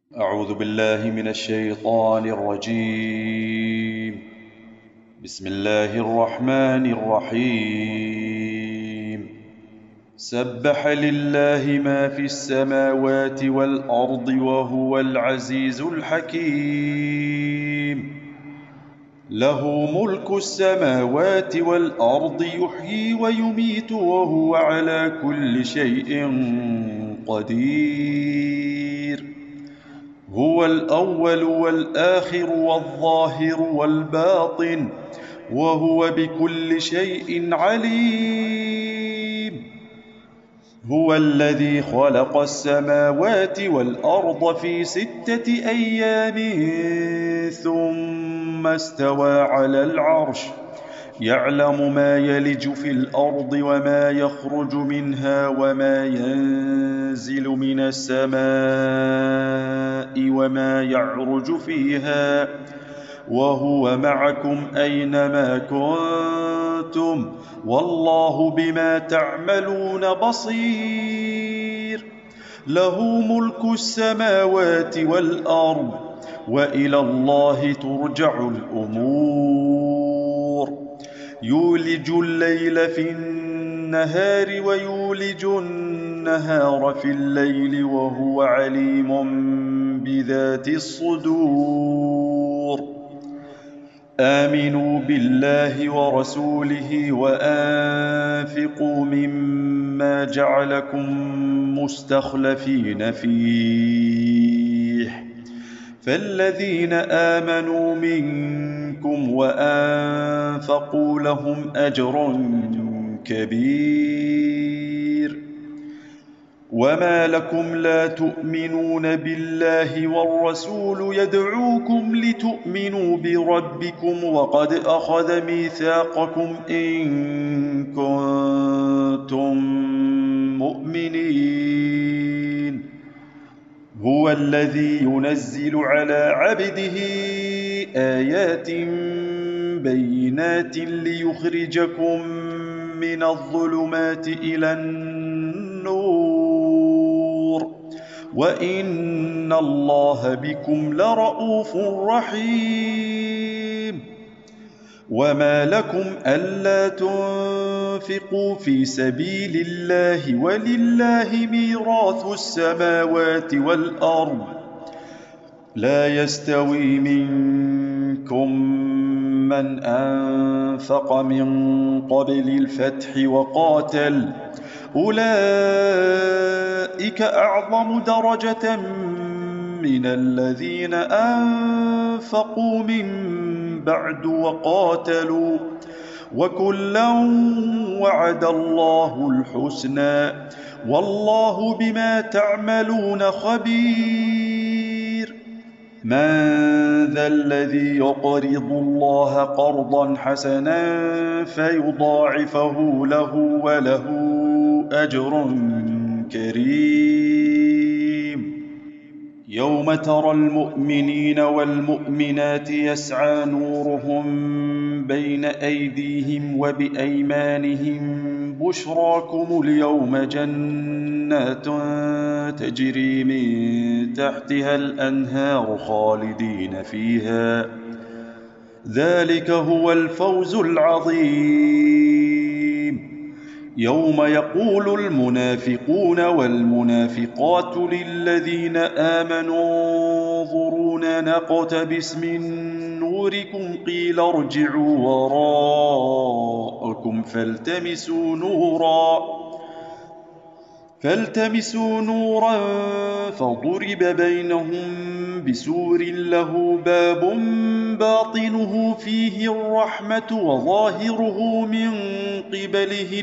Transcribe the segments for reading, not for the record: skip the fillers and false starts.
أعوذ بالله من الشيطان الرجيم. بسم الله الرحمن الرحيم. سبح لله ما في السماوات والأرض وهو العزيز الحكيم. له ملك السماوات والأرض يحيي ويميت وهو على كل شيء قدير. هو الأول والآخر والظاهر والباطن وهو بكل شيء عليم. هو الذي خلق السماوات والأرض في 6 أيام ثم استوى على العرش يعلم ما يلج في الأرض وما يخرج منها وما ينزل من السماء وما يعرج فيها وهو معكم أينما كنتم والله بما تعملون بصير. له ملك السماوات والأرض وإلى الله ترجع الأمور. يولج الليل في النهار ويولج النهار في الليل وهو عليم بذات الصدور. آمنوا بالله ورسوله وأنفقوا مما جعلكم مستخلفين فيه فالذين آمنوا منكم وأنفقوا لهم أجر كبير. وما لكم لا تؤمنون بالله والرسول يدعوكم لتؤمنوا بربكم وقد أخذ ميثاقكم إن كنتم مؤمنين. هو الذي ينزل على عبده آيات بينات ليخرجكم من الظلمات إلى النور وإن الله بكم لرءوف رحيم. وما لكم ألا تنفقوا في سبيل الله ولله ميراث السماوات والأرض لا يستوي منكم من أنفق من قبل الفتح وقاتل أولئك أعظم درجة من الذين أنفقوا من بعد وقاتلوا وكلا وعد الله الحسنى والله بما تعملون خبير. من ذا الذي يقرض الله قرضا حسنا فيضاعفه له وله أجر كريم. يوم ترى المؤمنين والمؤمنات يسعى نورهم بين أيديهم وبأيمانهم بشراكم اليوم جنات تجري من تحتها الأنهار خالدين فيها ذلك هو الفوز العظيم. يوم يقول المنافقون والمنافقات للذين آمنوا انظرونا نقتبس من نوركم قيل ارجعوا وراءكم فالتمسوا نورا فضرب بينهم بسور له باب باطنه فيه الرحمة وظاهره من قبله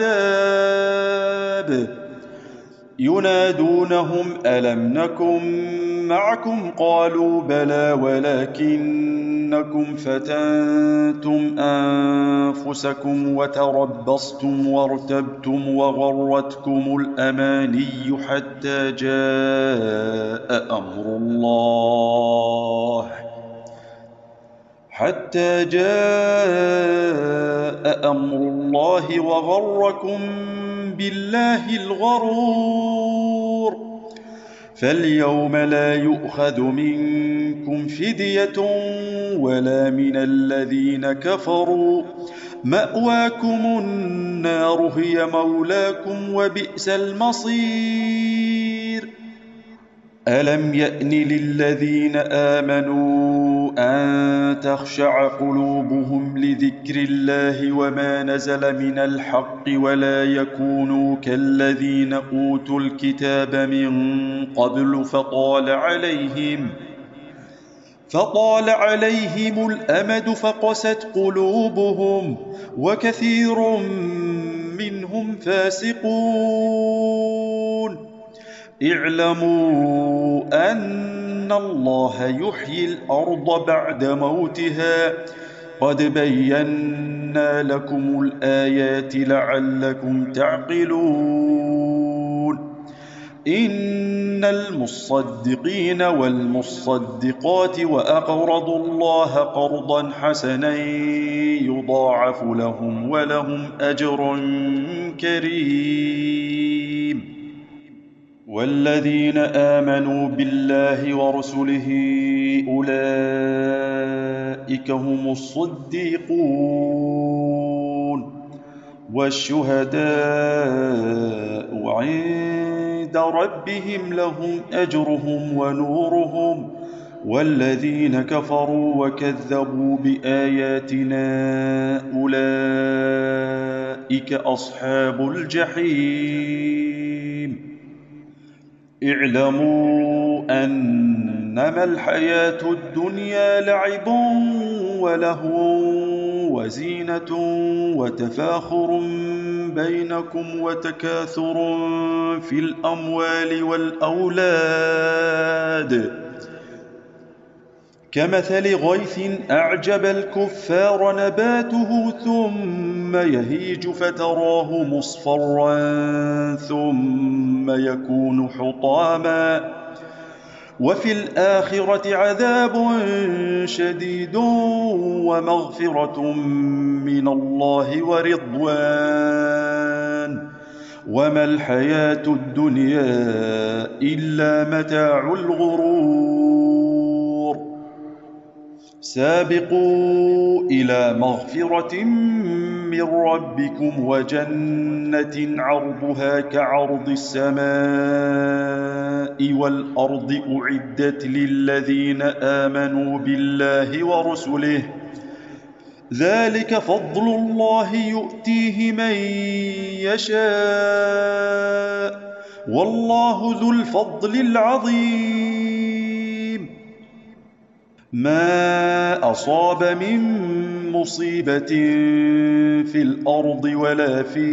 العذاب. ينادونهم ألم نكن معكم قالوا بلى ولكنكم فتنتم أنفسكم وتربصتم وارتبتم وغرتكم الأماني حتى جاء أمر الله وغركم بالله الغرور. فاليوم لا يؤخذ منكم فدية ولا من الذين كفروا، مأواكم النار هي مولاكم وبئس المصير. ألم يأن للذين آمنوا أن تخشع قلوبهم لذكر الله وما نزل من الحق ولا يكونوا كالذين أوتوا الكتاب من قبل فطال عليهم الأمد فقست قلوبهم وكثير منهم فاسقون. اعلموا أن الله يحيي الأرض بعد موتها، قد بينا لكم الآيات لعلكم تعقلون. إن المصدقين والمصدقات وأقرضوا الله قرضا حسنا يضاعف لهم ولهم أجر كريم. والذين آمنوا بالله ورسله أولئك هم الصديقون والشهداء عند ربهم لهم أجرهم ونورهم، والذين كفروا وكذبوا بآياتنا أولئك أصحاب الجحيم. اعلموا أنما الحياة الدنيا لعب ولهو وزينة وتفاخر بينكم وتكاثر في الأموال والأولاد، كمثل غيث أعجب الكفار نباته ثم يهيج فتراه مصفرا ثم يكون حطاما، وفي الآخرة عذاب شديد ومغفرة من الله ورضوان، وما الحياة الدنيا إلا متاع الغرور. سابقوا إلى مغفرة من ربكم وجنة عرضها كعرض السماء والأرض أعدت للذين آمنوا بالله ورسله، ذلك فضل الله يؤتيه من يشاء والله ذو الفضل العظيم. ما أصاب من مصيبة في الأرض ولا في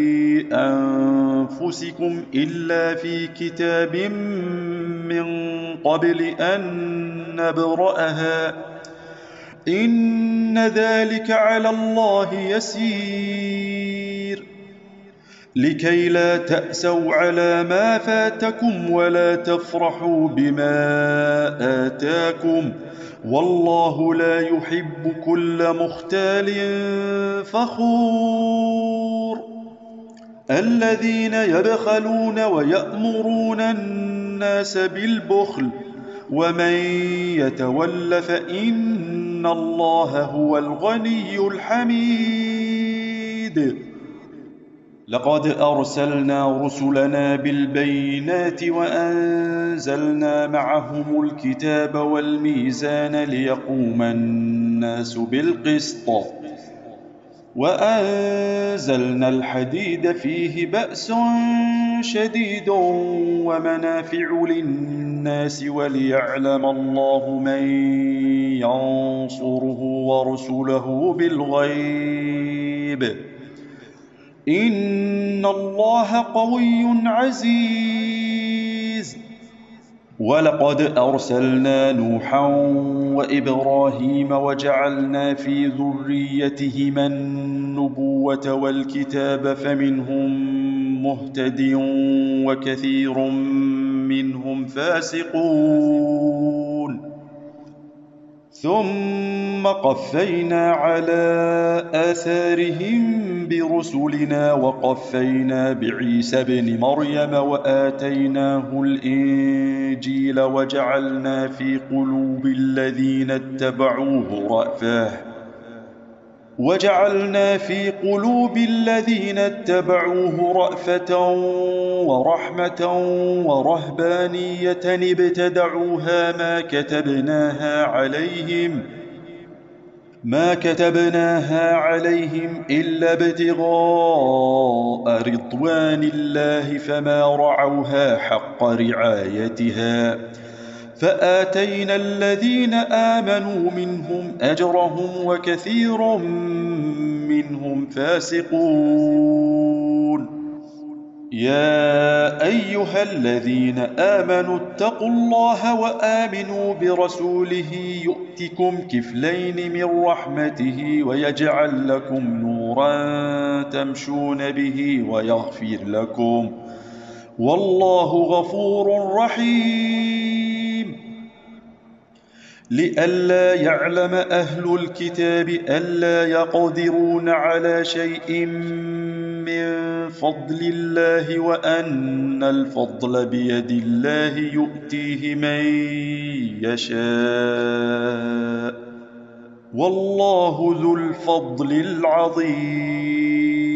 أنفسكم إلا في كتاب من قبل أن نبرأها، إن ذلك على الله يسير. لكي لا تأسوا على ما فاتكم ولا تفرحوا بما آتاكم، والله لا يحب كل مختال فخور. الذين يبخلون ويأمرون الناس بالبخل ومن يتول فإن الله هو الغني الحميد. لقد أرسلنا رسلنا بالبينات وأنزلنا معهم الكتاب والميزان ليقوم الناس بالقسط، وأنزلنا الحديد فيه بأس شديد ومنافع للناس وليعلم الله من ينصره ورسله بالغيب، إن الله قوي عزيز. ولقد أرسلنا نوحا وإبراهيم وجعلنا في ذريتهما النبوة والكتاب فمنهم مهتد وكثير منهم فاسقون. ثم قفينا على آثارهم برسلنا وقفينا بعيسى ابن مريم وآتيناه الإنجيل وجعلنا في قلوب الذين اتبعوه رأفة ورحمة ورهبانية ابتدعوها ما كتبناها عليهم إلا ابتغاء رضوان الله فما رعوها حق رعايتها فآتينا الذين آمنوا منهم أجرهم وكثير منهم فاسقون. يا أيها الذين آمنوا اتقوا الله وآمنوا برسوله يؤتكم كفلين من رحمته ويجعل لكم نورا تمشون به ويغفر لكم والله غفور رحيم. لئلا يعلم أهل الكتاب ألا يقدرون على شيء من فضل الله وأن الفضل بيد الله يؤتيه من يشاء والله ذو الفضل العظيم.